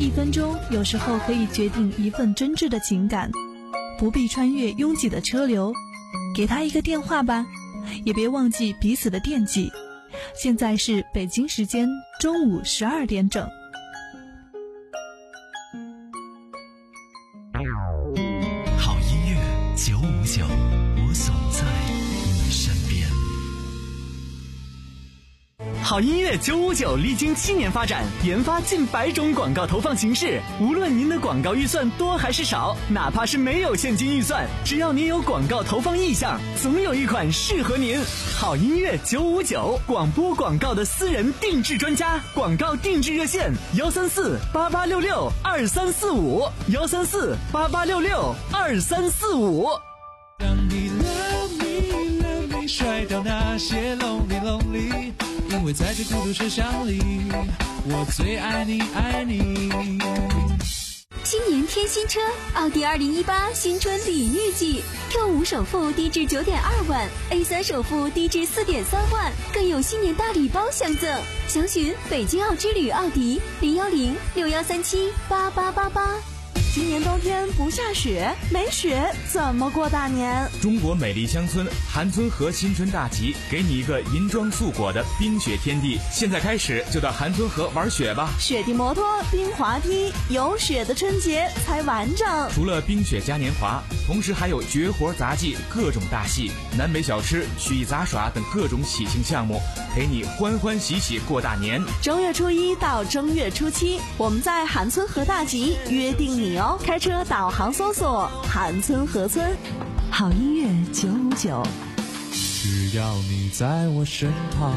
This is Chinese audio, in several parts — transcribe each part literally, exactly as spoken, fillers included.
一分钟有时候可以决定一份真挚的情感，不必穿越拥挤的车流，给他一个电话吧，也别忘记彼此的惦记。现在是北京时间中午十二点整。 好音乐九五九，我总在你身边。好音乐九五九历经七年发展，研发近百种广告投放形式。无论您的广告预算多还是少，哪怕是没有现金预算，只要您有广告投放意向，总有一款适合您。好音乐九五九，广播广告的私人定制专家，广告定制热线幺三四八八六六二三四五幺三四八八六六二三四五。 让你 love me love me 甩掉那些 lonely lonely， 因为在这孤独车厢里，我最爱你爱你。 新年添新车，奥迪二零一八新春礼遇季 ，Q 五首付低至九点二万 ，A 三首付低至四点三万，更有新年大礼包相赠。详询北京奥之旅奥迪零幺零六幺三七八八八八。 今年冬天不下雪，没雪怎么过大年？ 中国美丽乡村韩村河新春大集，给你一个银装素裹的冰雪天地。现在开始就到韩村河玩雪吧！ 雪地摩托、冰滑梯，有雪的春节才完整。 除了冰雪嘉年华，同时还有绝活杂技、各种大戏、南北小吃、曲艺杂耍等各种喜庆项目，陪你欢欢喜喜过大年。 正月初一到正月初七，我们在韩村河大集约定你哦。开车导航搜索韩村河村。 好音乐九五九， 只要你在我身旁。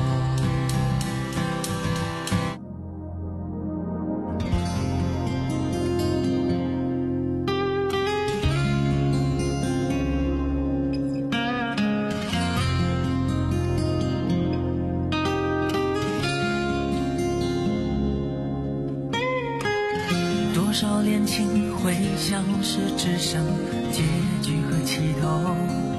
多少恋情会像是只剩结局和起头，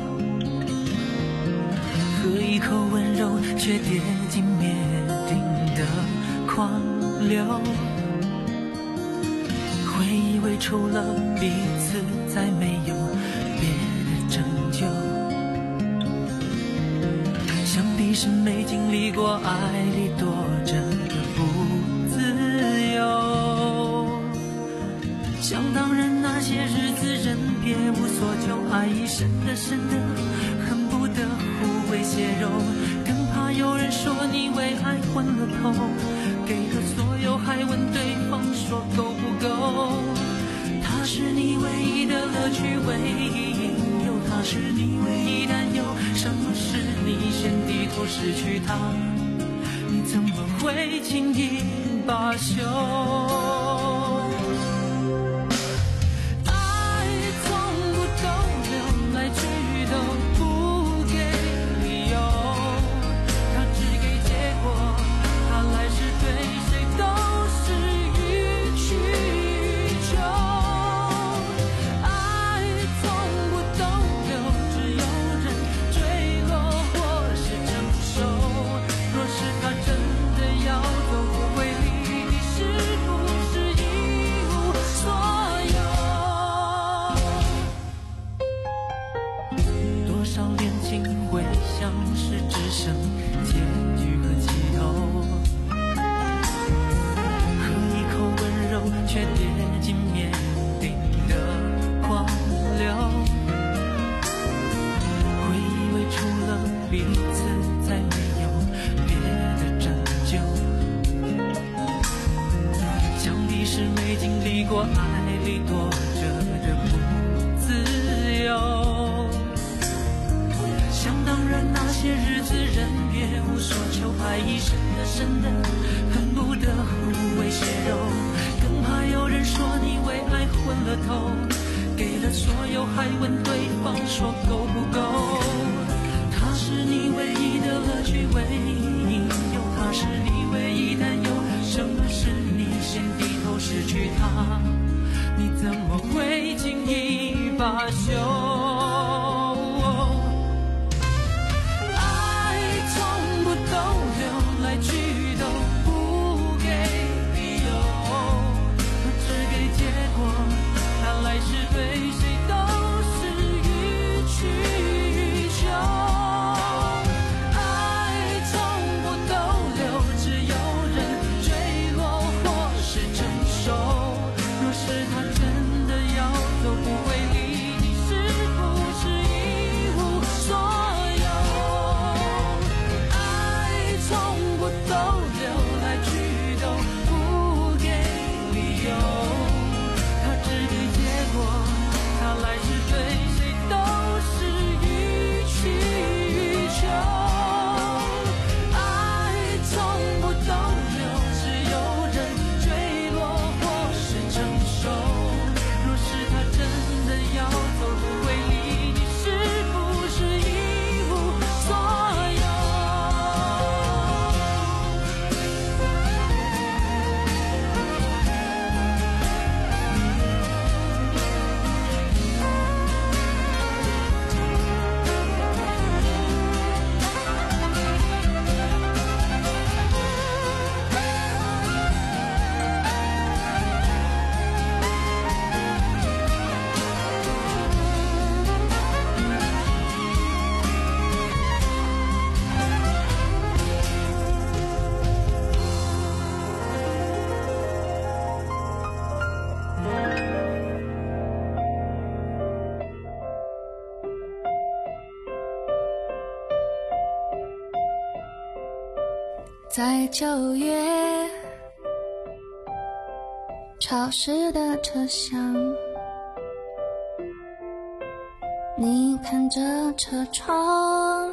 喝一口温柔却跌进灭顶的狂流，会以为除了彼此再没有别的拯救，想必是没经历过爱里躲着的不自由。想当然那些日子人别无所求，爱已深的深的恨不得互为血肉，更怕有人说你为爱昏了头，给了所有还问对方说够不够。他是你唯一的乐趣，唯一引诱，他是你唯一担忧，什么是你先低头失去他，你怎么会轻易罢休？ 在九月潮湿的车厢，你看着车窗，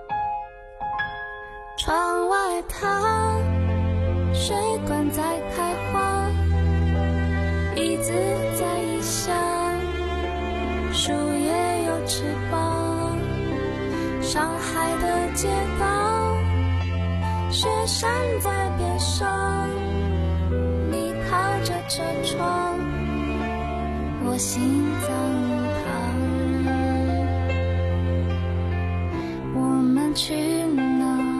窗外它水管在开花，椅子在异乡，树叶有翅膀，上海的街道，雪山在边上，你靠着车窗，我心脏旁，我们去哪儿？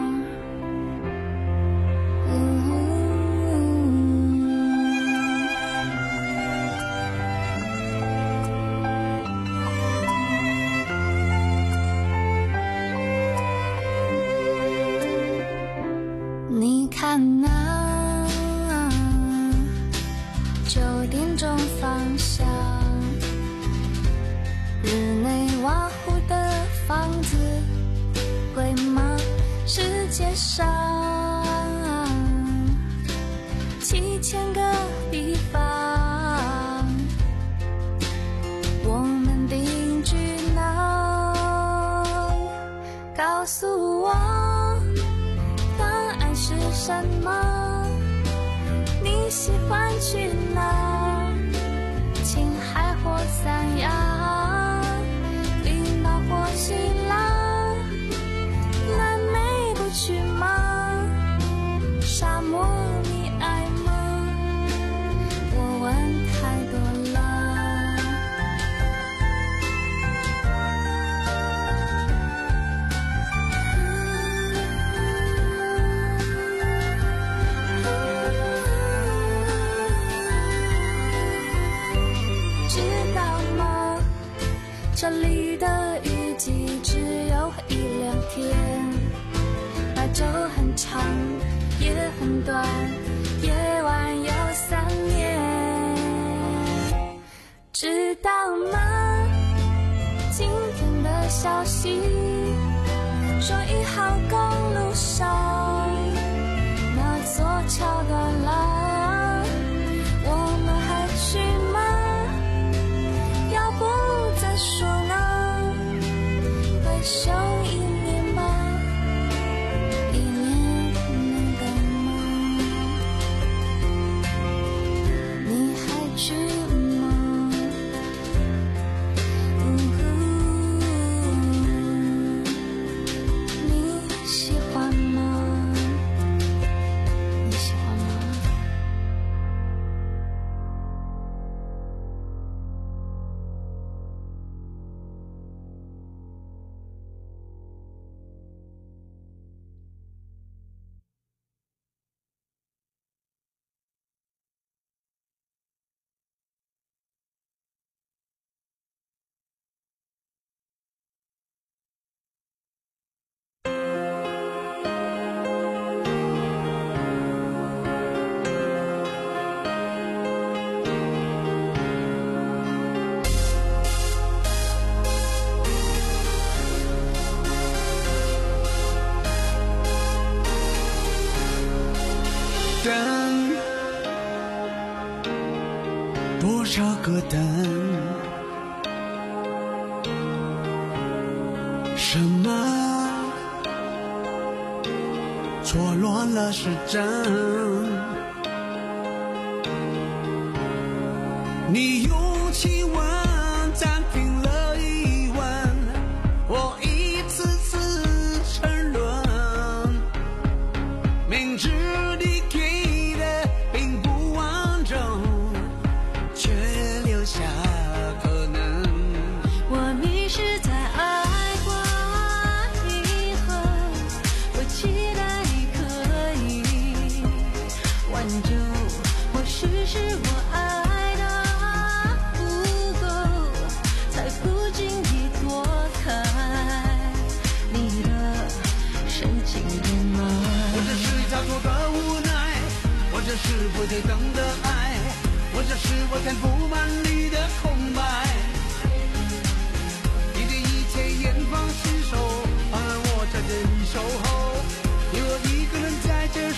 你看那九点钟方向，日内瓦湖的房子贵吗？世界上七千个地方，我们定居哪？告诉我答案是什么？你喜欢去哪？青海或三亚，冰岛或希腊，南美不去吗？沙漠你爱吗？我问太多了。知道吗？这里的雨季只有一两天，白昼很长，夜很短，夜晚有三年。知道吗？今天的消息说一号公路上那座桥断了，我们还去吗？要不再说呢？会凶一年吧，一年能够吗？你还去吗？呜呼，你喜欢吗？你喜欢吗？ 灯，多少个灯？什么错落了时针？你用亲吻暂停了疑问，我一次次沉沦，明知你给的并不完整，却留下可能。 我迷失在爱过以后，我期待你可以挽救，或许是我爱的不够，才不经意躲开你的深情眼眸。 我这是假作的无奈，我这是不对等的爱，我这是我填不满你的空白。你对一切严防死守，而我在这里守候，有我一个人在这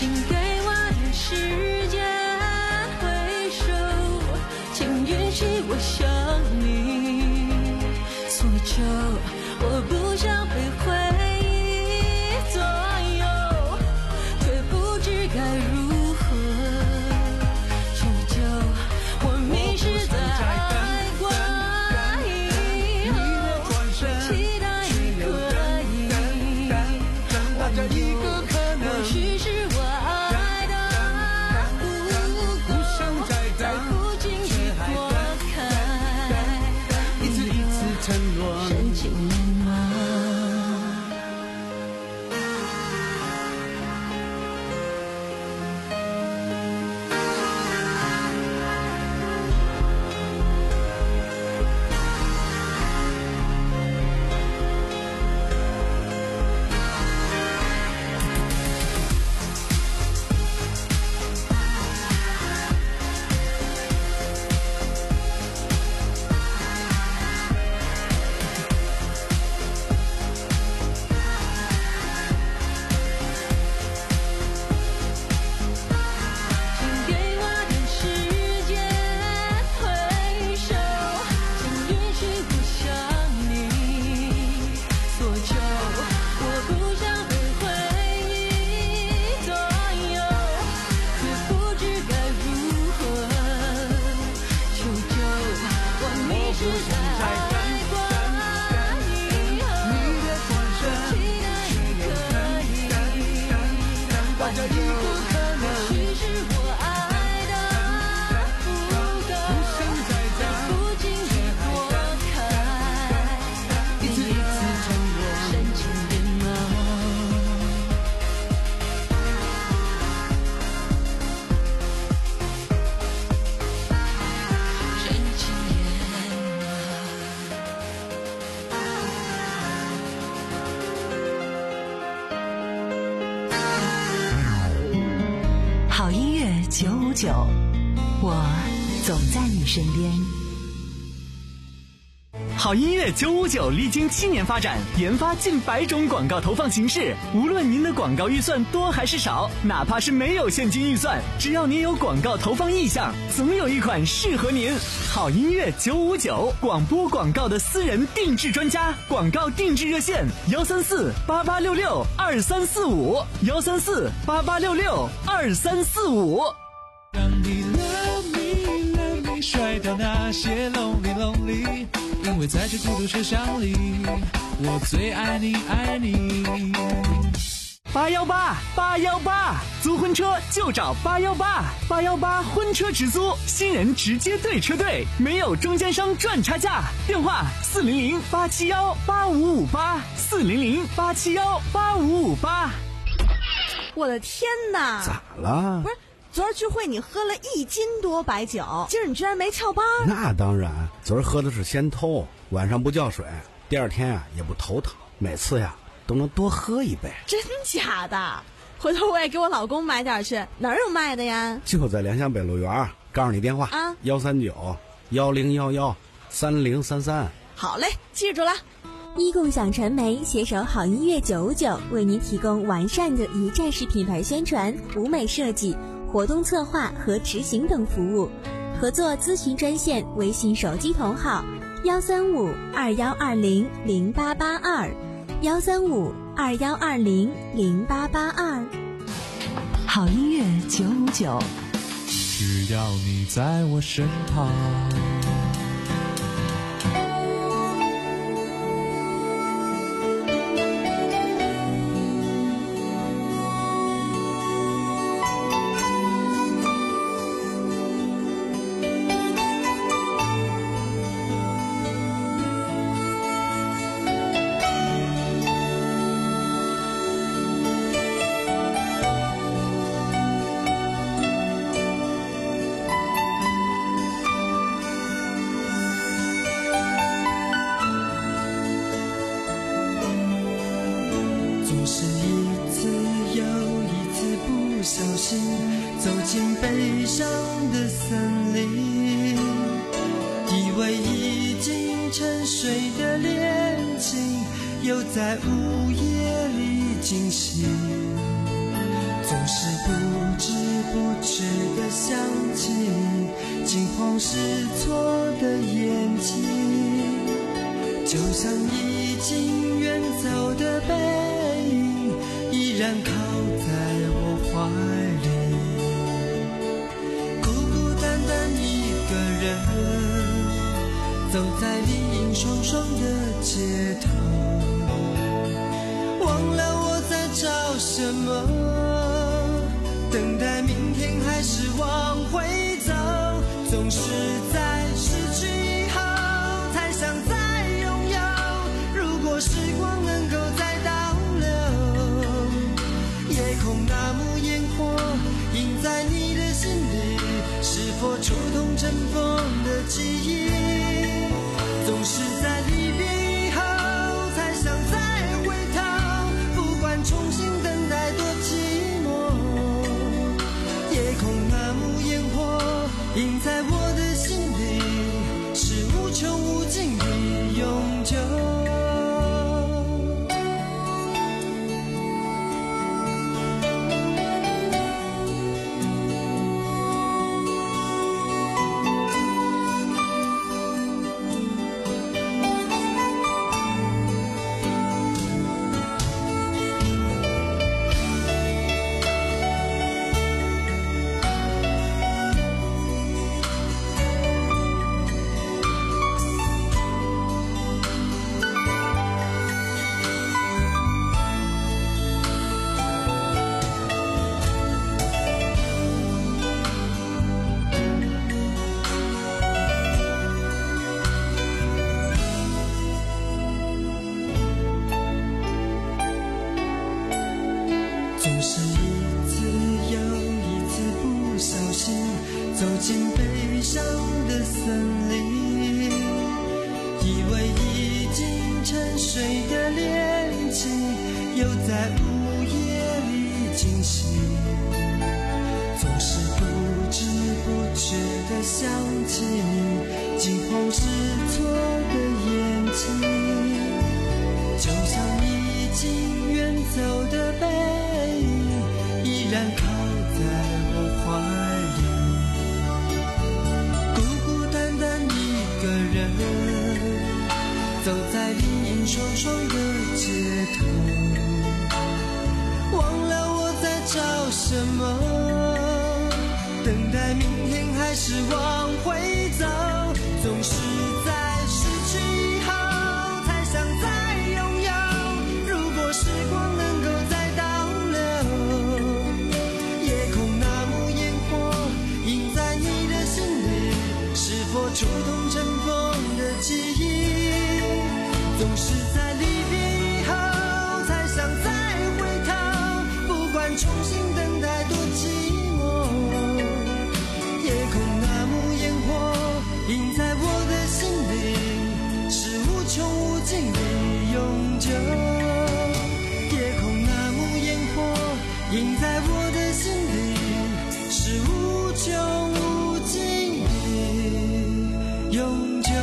请给我点时间回首，请允许我想你，所求我不想被回忆左右，却不知该如何求救，我迷失在爱过以后，期待你可以挽留，或许是我爱的不够，在不经意拨开，一次一次承诺，深情眼吗？ 好音乐九五九，我总在你身边。 好音乐九五九历经七年发展，研发近百种广告投放形式。无论您的广告预算多还是少，哪怕是没有现金预算，只要您有广告投放意向，总有一款适合您。好音乐九五九，广播广告的私人定制专家，广告定制热线：幺三四八八六六二三四五，幺三四八八六六二三四五。 让你 love me love me 甩掉那些 lonely lonely， 因为在这孤独车厢里，我最爱你爱你。 八幺八八幺八，租婚车就找八幺八，八幺八婚车直租，新人直接对车队，没有中间商赚差价。电话四零零八七幺八五五八，四零零八七幺八五五八。 我的天哪！ 咋了？ 不是，昨儿聚会你喝了一斤多白酒，今儿你居然没翘班？ 那当然，昨儿喝的是仙偷，晚上不叫水，第二天呀、啊、也不头疼，每次呀都能多喝一杯。 真假的？回头我也给我老公买点去，哪儿有卖的呀？ 就在联想北路园，告诉你电话啊，幺三九幺零幺幺三零三三。 好嘞，记住了。 一共享传媒携手好音乐九五九，为您提供完善的一站式品牌宣传、舞美设计、活动策划和执行等服务。合作咨询专线：微信手机同号幺三五二幺二零零八八二，幺三五二幺二零零八八二。 好音乐九五九， 只要你在我身旁。 走进悲伤的森林，以为已经沉睡的恋情又在午夜里惊醒，总是不像已经远走的背影，依然靠在我怀里。孤孤单单一个人，走在林荫霜霜的街头，忘了我在找什么，等待明天还是往回走，总是在失去以后才想再拥有。如果时光能够再倒流，夜空那幕烟火映在你的心里，是否触动尘封的记忆？总是在离别以后才想再回头，不管重新等待多寂寞。夜空那幕烟火映在我的心里，是无穷无尽的永久。总是一次又一次不小心走进悲伤的森林，以为已经沉睡的恋情又在午夜里惊醒，总是不知不觉地想起你惊慌失措的眼睛，就像已经远走的背影依然靠在我怀里。孤孤单单一个人走在林荫霜霜的街头，忘了我在找什么，等待明天还是往回走，总是在失去以后才想再拥有。如果时光能够再倒流，夜空那幕烟火映在你的心里，是否触动尘封的记忆？总是在离别以后才想再回头，不管重新等待多寂寞。夜空那幕烟火映在我的心里，是无穷无尽的永久。夜空那幕烟火映在我的心里，是无穷无尽的永久。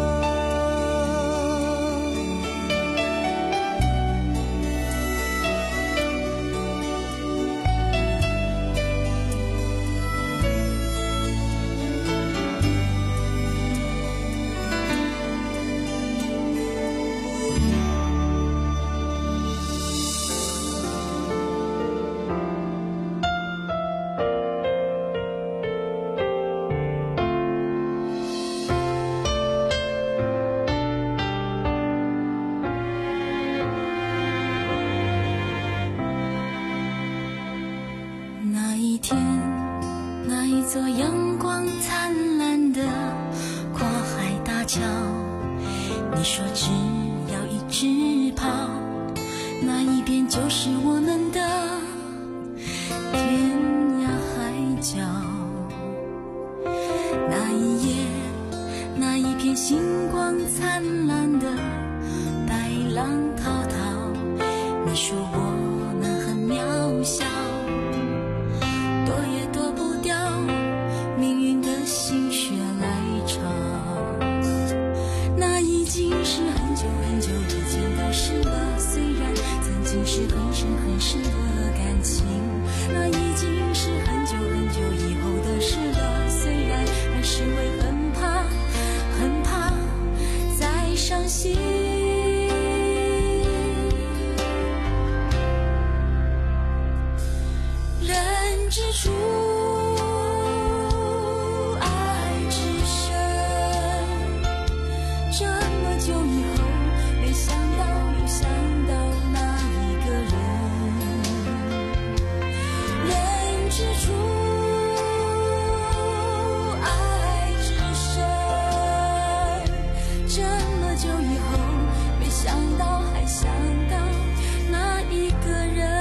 座阳光灿烂的跨海大桥，你说只要一直跑，那一边就是我们的天涯海角。那一夜，那一片星光灿烂的白浪滔滔，你说我们很渺小，躲也躲不掉命运的心血来潮。那已经是很久很久以前的事了，虽然曾经是很深很深的感情，那已经是很久很久以后的事了，虽然还是会很怕很怕再伤心。 之初爱之深，这么久以后没想到又想到那一个人，人之初爱之深，这么久以后没想到还想到那一个人。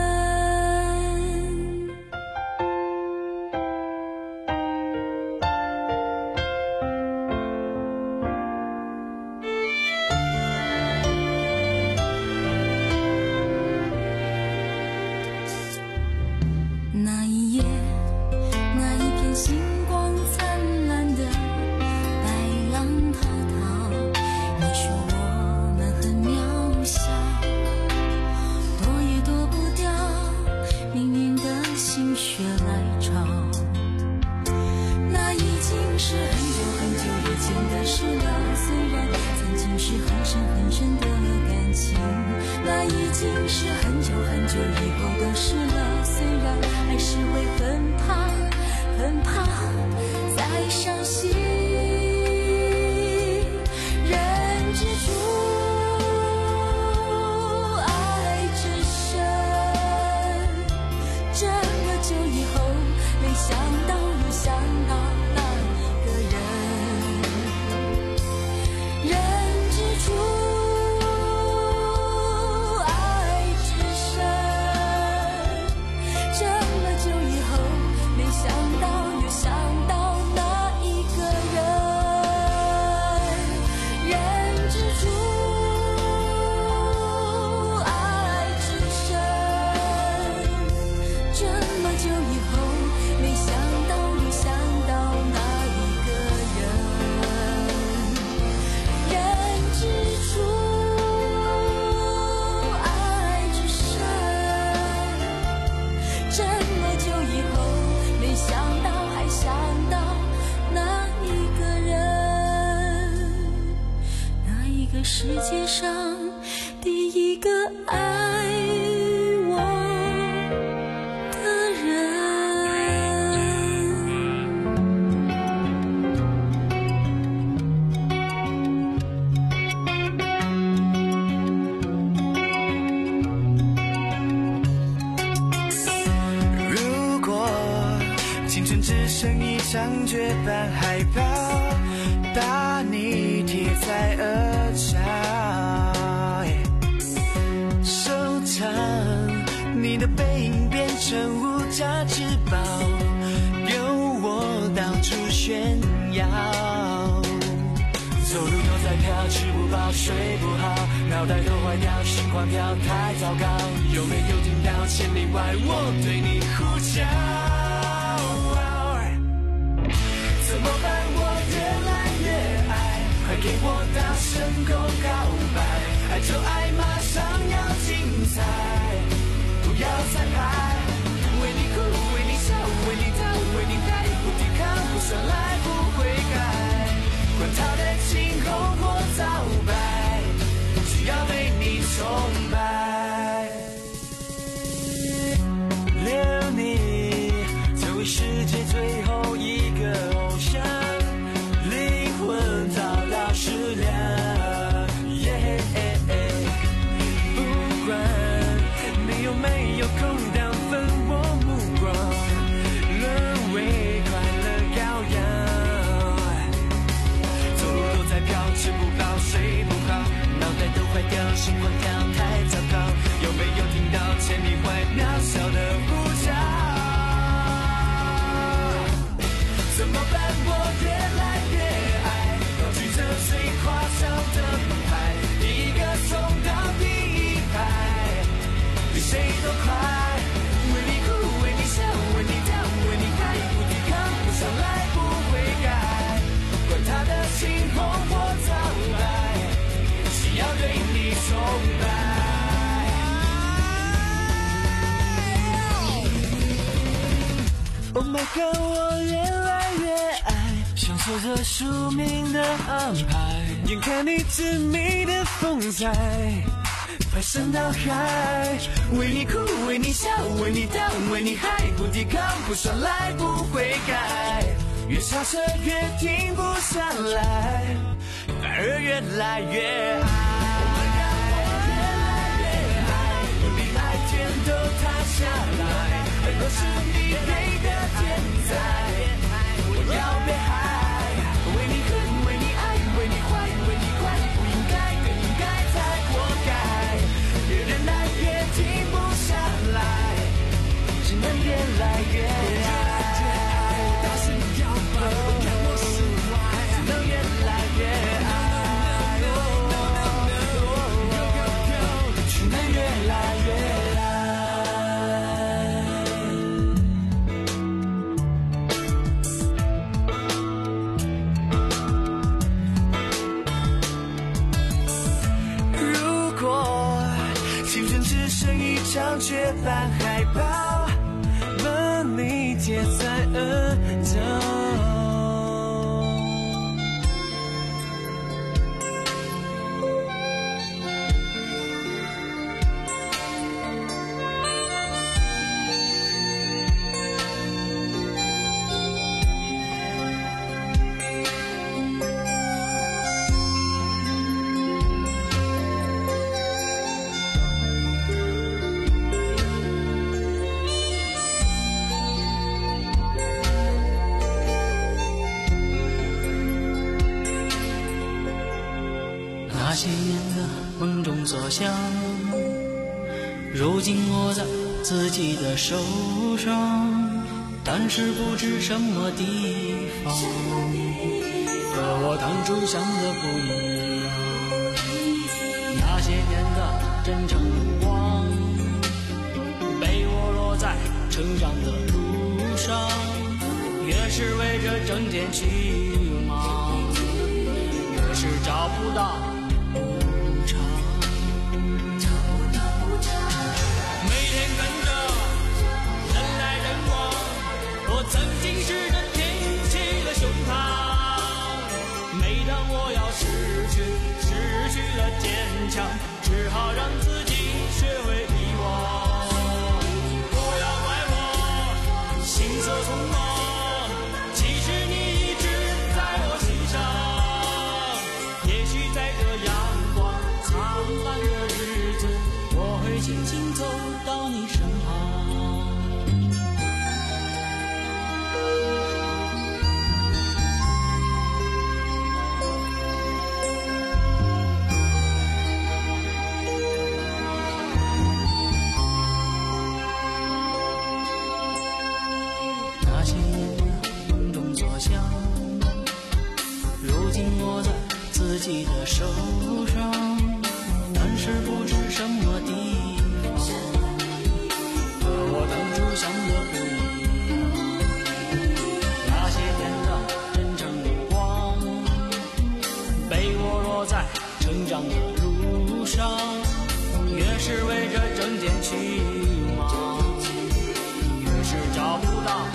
那一夜，那一片星光灿烂的白浪滔滔，你说我们很渺小，躲也躲不掉命运的心血来潮。那已经是很久很久以前的事了，虽然曾经是很深很深的感情，那已经是很久很久以后的事了，虽然还是会很怕很怕再伤心。人之初爱之深，这么久以后没想到又想到那一个人。人之初爱之深，这么久以后没想到又想到那一个人。人之初爱之深，这么久以后没想到又想到那一个人。人之初爱之深，这么久以后没想到还想到那一个人，那一个世界上第一个爱我的人。 如果青春只剩一场，绝版海报，把你贴在额角，收藏你的背影变成无价之宝，由我到处炫耀。走路都在飘，吃不饱睡不好，脑袋都坏掉，心慌跳，太糟糕。有没有听到千里外我对你呼叫？怎么办？我越来越爱，快给我大声公告白，爱就爱，马上要精彩，不要彩排，为你哭，为你笑，为你逃，为你爱，不抵抗，不算来，不悔改，管他的青红或皂白，只要对你崇拜。留你作为世界最后一个偶像，灵魂早到失量。不管你有没有空档，分我目光，沦为快乐羔羊。走路都在飘，吃不饱睡不好，脑袋都坏掉，心慌跳，太糟糕。有没有听到千里外渺小的呼叫？怎么办？我越来越爱，高举着最夸张的澎湃，一个冲到第一排，比谁都快。为你哭，为你笑，为你跳，为你爱，不抵抗，不上来，不悔改，管他的青红或皂白，只要对你崇拜。Oh my god， 我越来越爱，享受着宿命的安排，眼看你致命的风采， 排山倒海，为你哭，为你笑，为你等，为你嗨，不抵抗，不耍赖，不悔改。越刹车越停不下来，反而越来越爱。我们让我越来越爱，不理爱天都塌下来，都是你给的天才。我要被害，为你恨，为你爱，为你坏，为你快，不应该，更应该才活该。越忍耐越停不下来，只能越来越爱。却半害怕，把你贴在额头。 那些年的梦中所想，如今握在自己的手上，但是不知什么地方和我当初想的不一样。那些年的真诚目光，被我落在成长的路上，越是为着挣钱去忙，越是找不到曾经试着挺起了胸膛，每当我要失去失去了坚强，只好让自己学会遗忘。不要怪我心色匆忙，其实你一直在我心上。也许在这阳光灿烂的日子，我会轻轻走到你身旁。自己的手上，但是不知什么地方和我当初想的不一样。那些年的真诚目光，被我落在成长的路上，越是为着挣钱去忙，越是找不到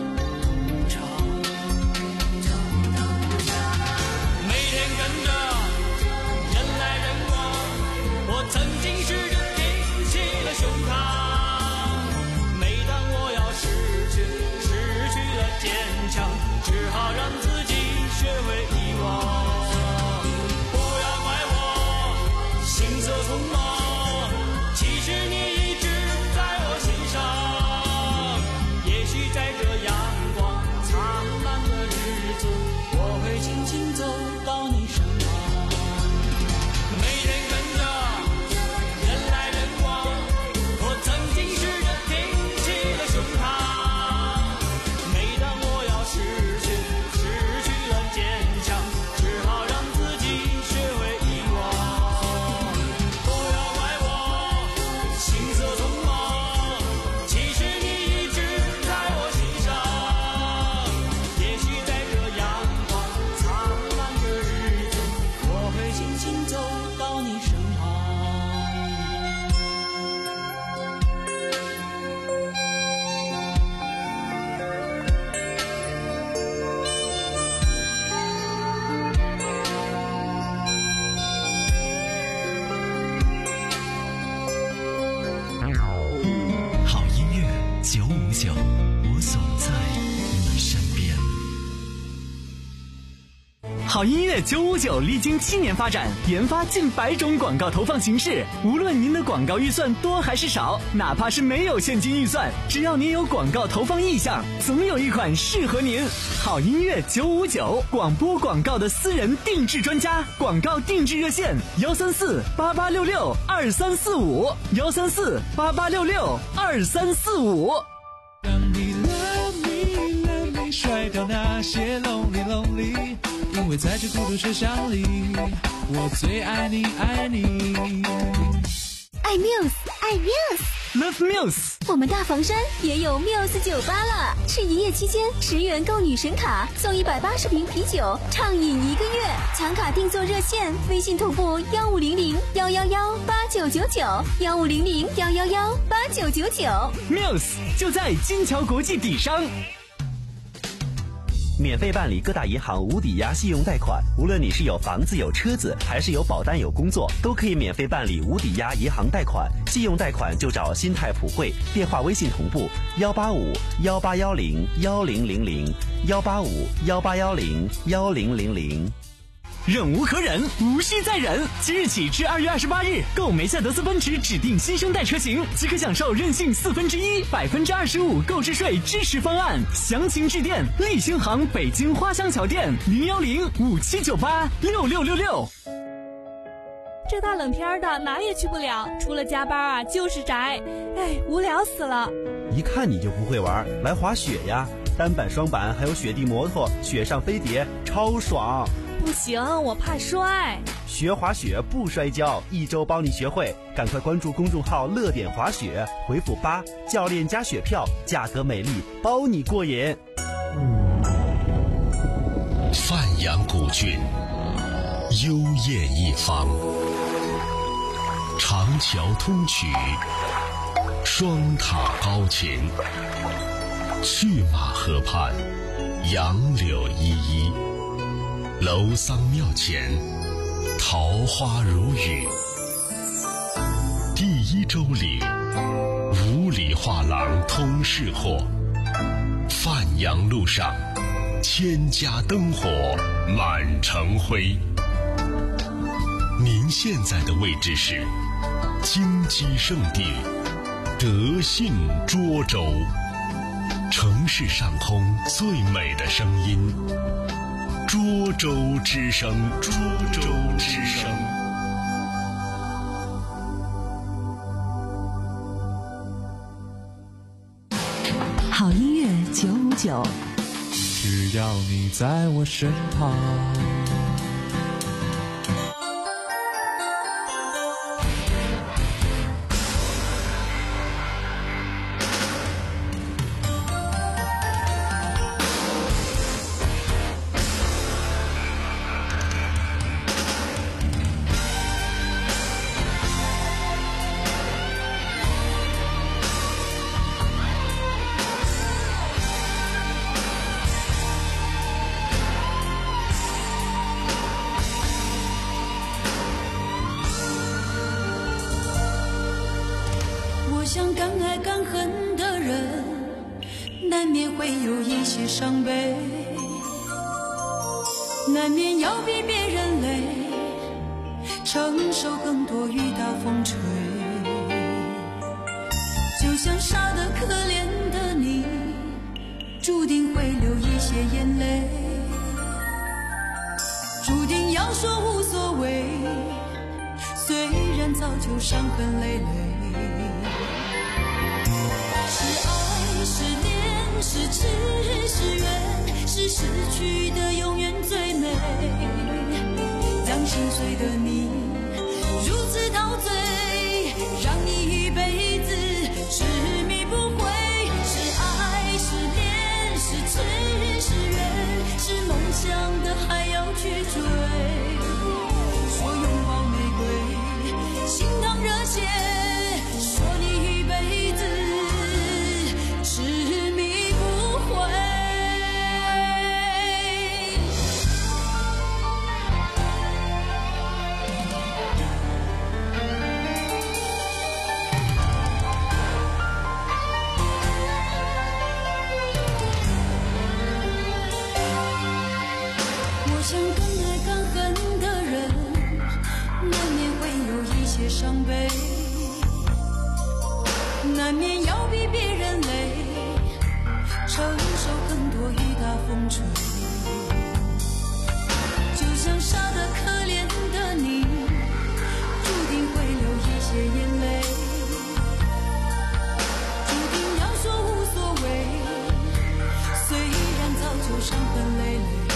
曾经试着挺起了胸膛，每当我要失去失去了坚强，只好让自己学会遗忘。不要怪我我总在你身边。 好音乐九五九历经七年发展，研发近百种广告投放形式。无论您的广告预算多还是少，哪怕是没有现金预算，只要您有广告投放意向，总有一款适合您。好音乐九五九，广播广告的私人定制专家，广告定制热线：幺三四八八六六二三四五，幺三四八八六六二三四五。 让你 love me love me， 甩掉那些 lonely lonely。因为在这孤独车厢里，我最爱你爱你。 爱 Muse， 爱 Muse，Love Muse。 我们大房山也有 Muse 酒吧了，是营业期间十元购女神卡，送一百八十瓶啤酒，畅饮一个月。抢卡订座热线：微信同步幺五零零幺幺幺八九九九，幺五零零幺幺幺八九九九。 Muse 就在金桥国际底商。 免费办理各大银行无抵押信用贷款，无论你是有房子有车子，还是有保单有工作，都可以免费办理无抵押银行贷款。信用贷款就找新泰普惠，电话微信同步幺八五幺八幺零幺零零零幺八五幺八幺零幺零零零。 忍无可忍，无需再忍。即日起至二月二十八日，购梅赛德斯奔驰指定新生代车型，即可享受任性四分之一、百分之二十五购置税支持方案。详情致电立星行北京花乡桥店零幺零五七九八六六六六。 这大冷天的哪也去不了，除了加班啊就是宅，哎，无聊死了。 一看你就不会玩，来滑雪呀！单板、双板还有雪地摩托，雪上飞碟，超爽。 不行，我怕摔。 学滑雪不摔跤，一周帮你学会。赶快关注公众号乐点滑雪，回复八，教练加雪票，价格美丽，包你过瘾。 范阳古郡，幽艳一方，长桥通衢，双塔高擎，去马河畔，杨柳依依。楼桑庙前，桃花如雨。第一周里，五里画廊通市货。范阳路上，千家灯火满城辉。您现在的位置是金鸡圣地德信涿州，城市上空最美的声音。涿州之声，涿州之声。 好音乐九五九， 只要你在我身旁。 像敢爱敢恨的人，难免会有一些伤悲，难免要比别人累，承受更多雨打风吹。就像傻得可怜的你，注定会流一些眼泪，注定要说无所谓，虽然早就伤痕累累。是恋，是痴，是缘，是失去的永远最美。将心碎的你如此陶醉，让你一辈子执迷不悔。是爱，是恋，是痴，是缘，是梦想的还要去追。说拥抱玫瑰，心淌热血，说你一辈子执迷不悔。 面要比别人累，承受更多雨打风吹。就像傻得可怜的你，注定会流一些眼泪，注定要说无所谓，虽然早就伤痕累累。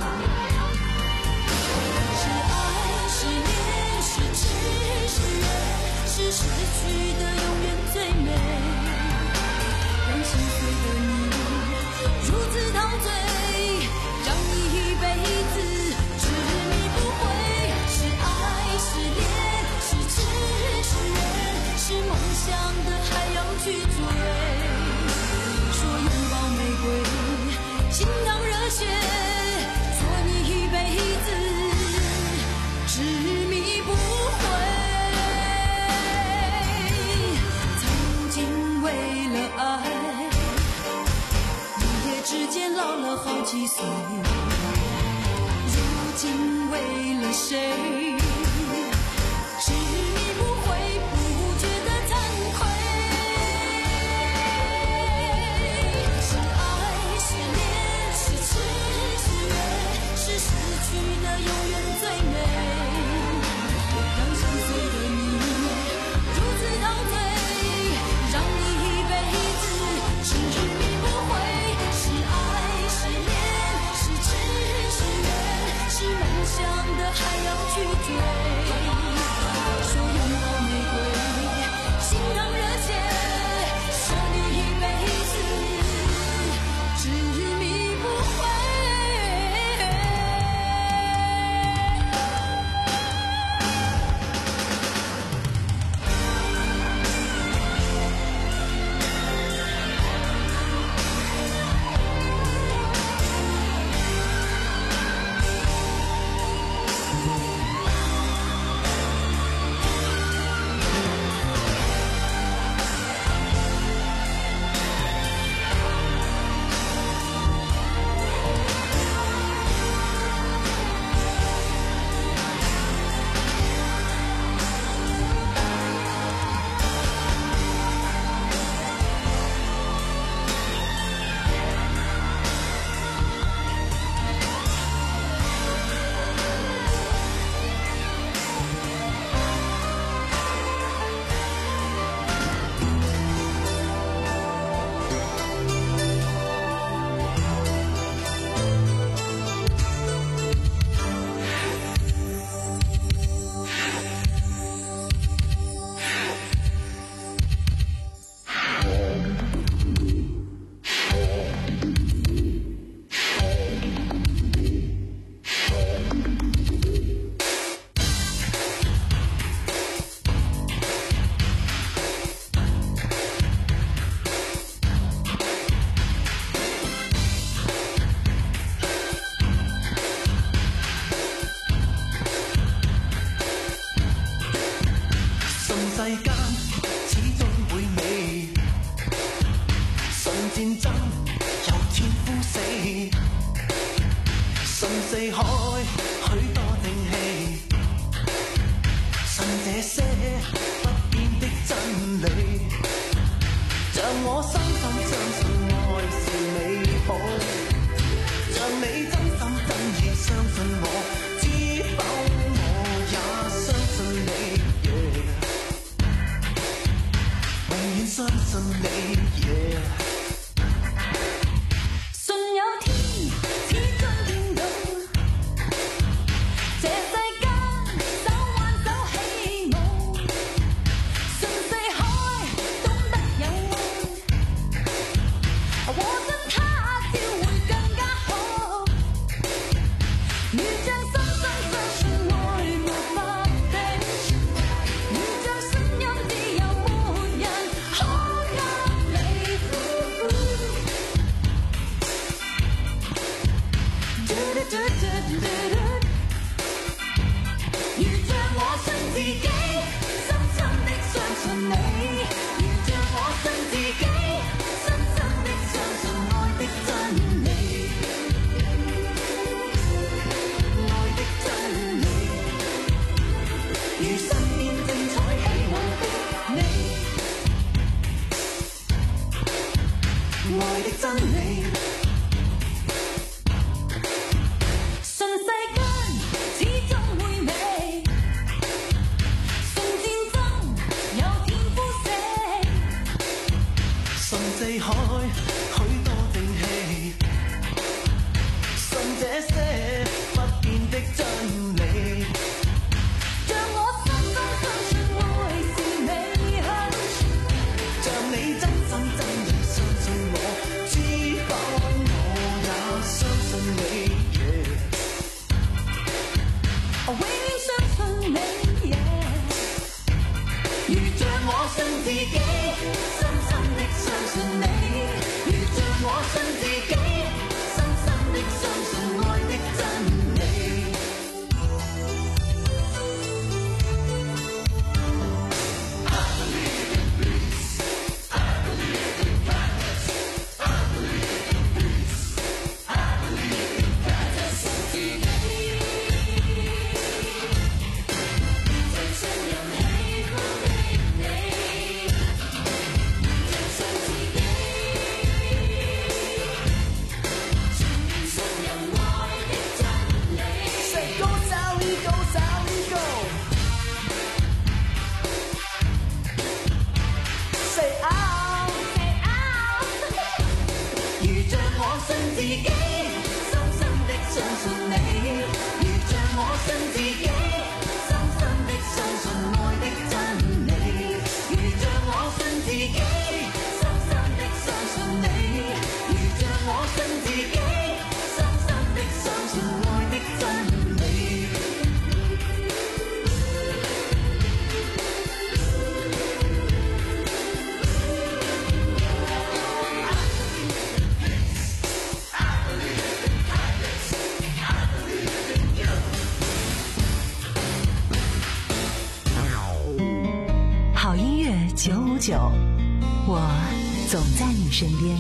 是爱是恋是痴是怨，是失去的永远最美，让心碎的你如此陶醉，让你一辈子执迷不悔。是爱是恋是痴是怨，是梦想的还要去追，说拥抱玫瑰心淌热血，做你一辈子执迷不悔。曾经为了爱，一夜之间老了好几岁，如今为了谁，执迷不悔，不觉得惭愧。是爱是恋是痴是怨，是失去的永远最美，让心碎的你如此陶醉，让你一辈子执迷不悔。是爱是恋是痴是怨，是梦想的还要去追，说拥抱玫瑰心淌热血，说你一辈子执迷不悔。 世間始終會美，信戰爭有天枯死，信四海許多定氣，信這些不變的真理，像我深深相信愛是美好，像你真心真意相信我，知否我也相信你。永遠相信你 yeah 信有天始終見到，這世間手挽手起舞，信四海懂得有愛，和真他朝會更加好，如像深深相信愛沒法定，如像聲音只有沒人可給你。如像我信自己，深深的相信你，如像我信自己，深深的相信愛的真理，愛的真理，如身邊精彩喜樂的你。 你。信世間始終會美，信戰爭有天枯死， 信四海許多定氣，信這些不變的真理。 像我心中相信愛是美好， 像你真心真意相信我，知否我也相信你。 我永遠相信你。 如像我信自己，深深的相信你。如像我信自己，深深的相信愛的真理。 九五九，我总在你身边。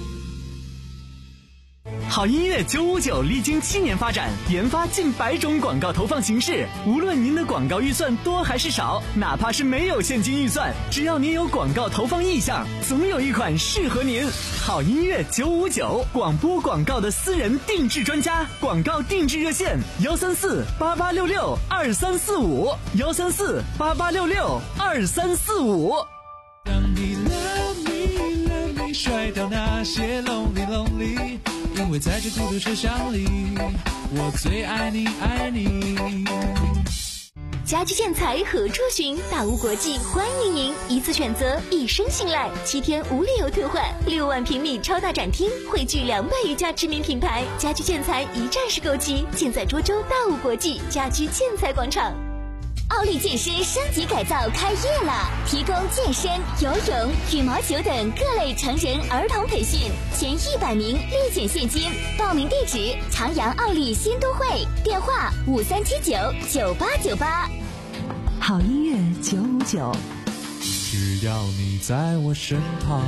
好音乐九五九历经七年发展，研发近百种广告投放形式。无论您的广告预算多还是少，哪怕是没有现金预算，只要您有广告投放意向，总有一款适合您。好音乐九五九，广播广告的私人定制专家，广告定制热线：幺三四八八六六二三四五，幺三四八八六六二三四五。 让你 love me love me 甩掉那些 lonely lonely。因为在这孤独车厢里，我最爱你爱你。 家居建材何处寻？大屋国际欢迎您，一次选择，一生信赖，七天无理由退换，六万平米超大展厅，汇聚两百余家知名品牌，家居建材一站式购齐，尽在涿州大屋国际家居建材广场。奥利健身升级改造开业了，提供健身、游泳、羽毛球等各类成人、儿童培训，前一百名立减现金。报名地址：长阳奥利新都会，电话五三七九九八九八。 好音乐九五九， 只要你在我身旁。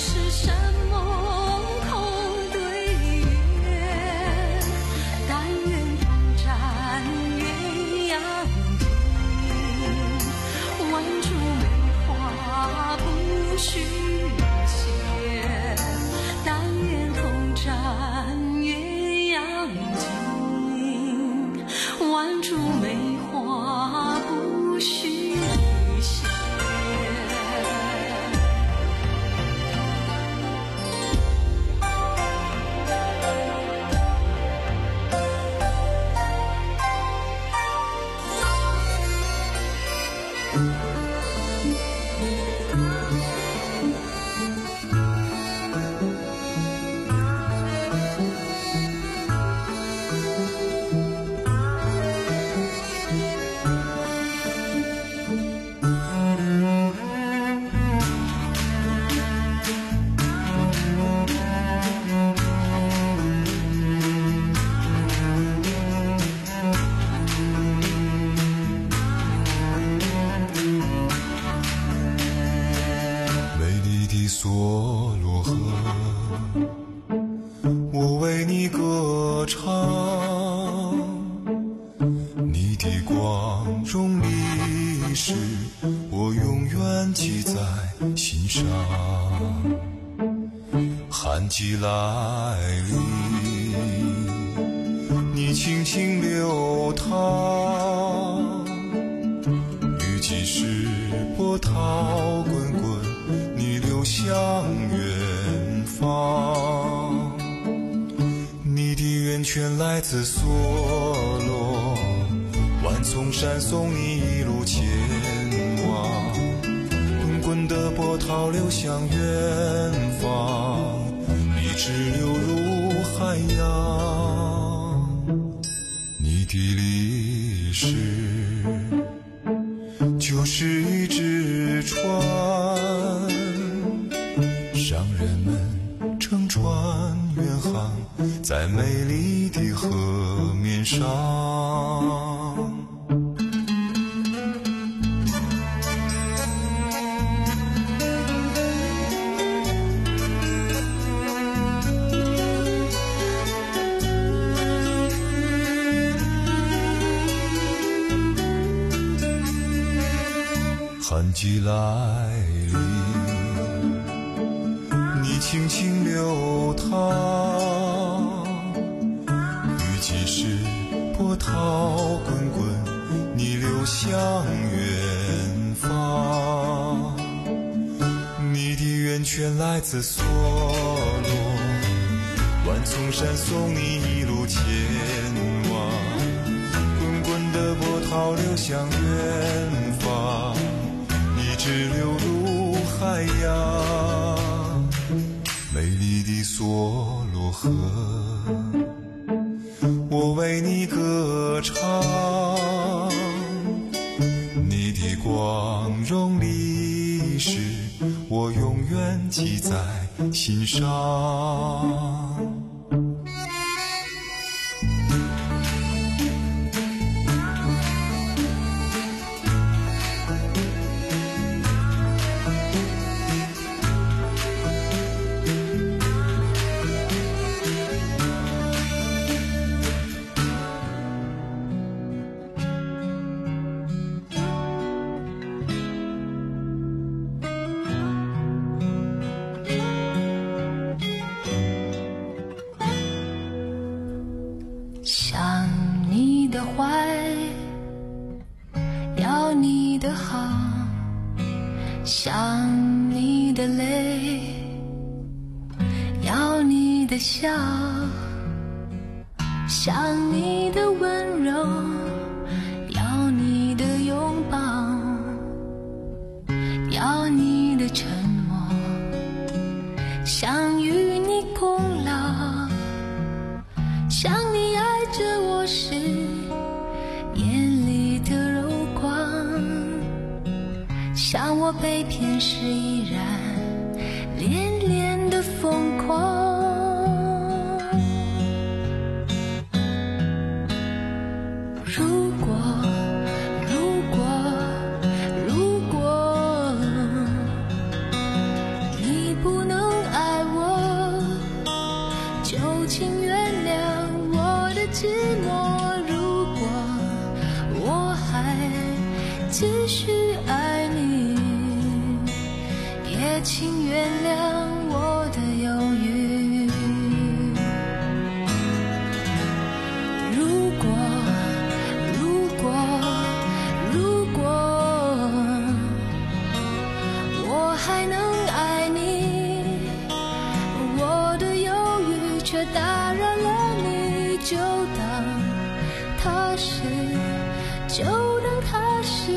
是什么空对月，但愿同沾鸳鸯镜，万株梅花不须谢，但愿同沾鸳鸯镜，万株梅花不须谢。 梭罗河，我为你歌唱，你的光荣历史，我永远记在心上。旱季来临，你轻轻流淌，雨季时波涛滚滚，你流向远方。你的源泉来自梭罗，万丛山送你一路前往，滚滚的波涛流向远方，你直流入海洋。你的历史就是一只船，商人们乘船远航，在美丽的河面上。旱季来临，你轻轻流淌，雨季时波涛滚滚，你流向远方。你的源泉来自梭罗，万丛山送你一路前往，滚滚的波涛流向远方，直流入海洋。美丽的梭罗河，我为你歌唱，你的光荣历史，我永远记在心上。 想你的坏，要你的好，想你的泪，要你的笑，想你的温柔，要你的拥抱，要你的沉默，想与你共老，想你爱着我时眼里的柔光，想我被骗时依然恋恋的疯狂。如果如果如果你不能请原谅我的寂寞。如果我还继续爱你，也请原谅我的犹豫。如果如果如果我还能爱你，我的犹豫却打扰了你，就当它是就当它是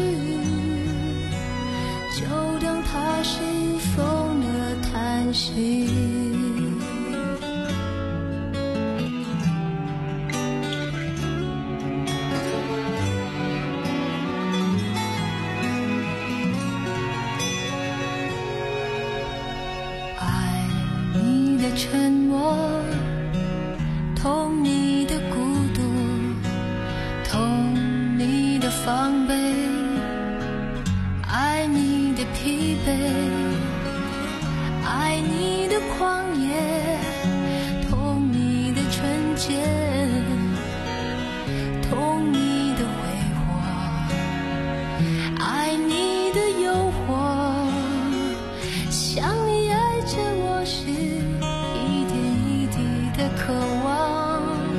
就当它是风的叹息。爱你的沉默，痛你的孤独，痛你的防备，爱你的疲惫，爱你的狂野，痛你的纯洁，痛你的挥霍，爱你的诱惑，像你爱着我时一点一滴的渴望，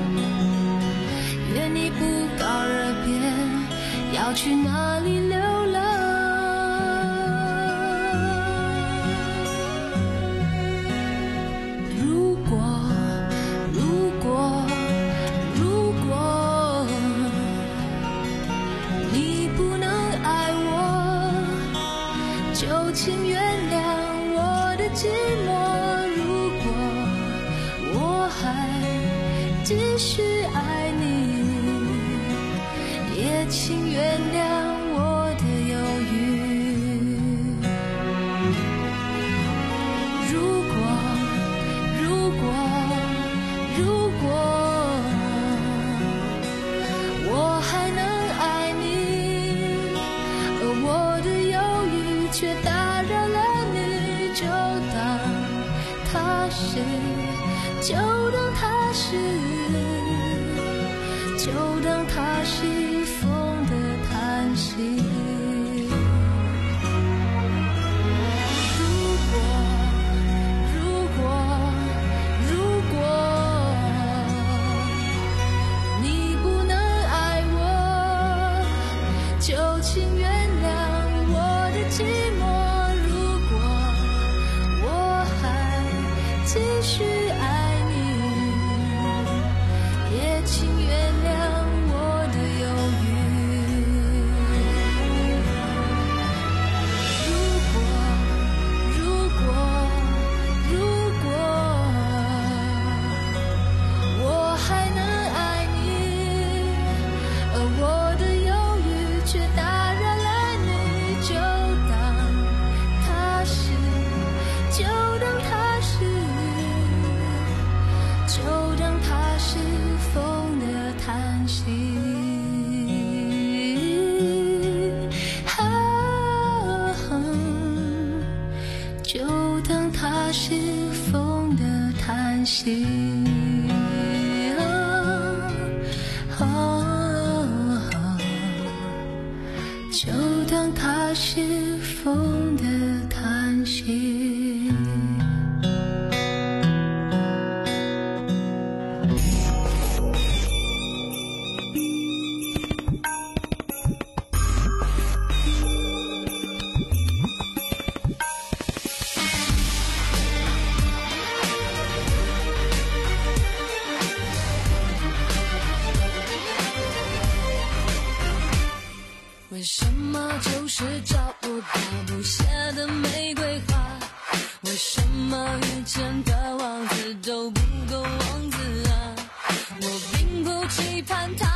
愿你不告而别，要去哪里流浪。如果如果如果你不能爱我，就请原谅我的寂寞。如果我还继续爱你，也请原谅我的犹豫。如果如果如果我还能爱你，而我的犹豫却打扰了你，就当它是就当它是就当它是风的叹息。如果如果如果你不能爱我，就请原谅我的寂寞。如果我还继续爱你，也请原谅我的犹豫。如果如果如果我还能爱你，而我的犹豫却打扰了你，就当它是就当它是就当它是风的叹息。啊，就当它是风的叹息。啊，就当它是风的叹息。 为什么就是找不到不谢的玫瑰花？为什么遇见的王子都不够王子啊？我并不期盼他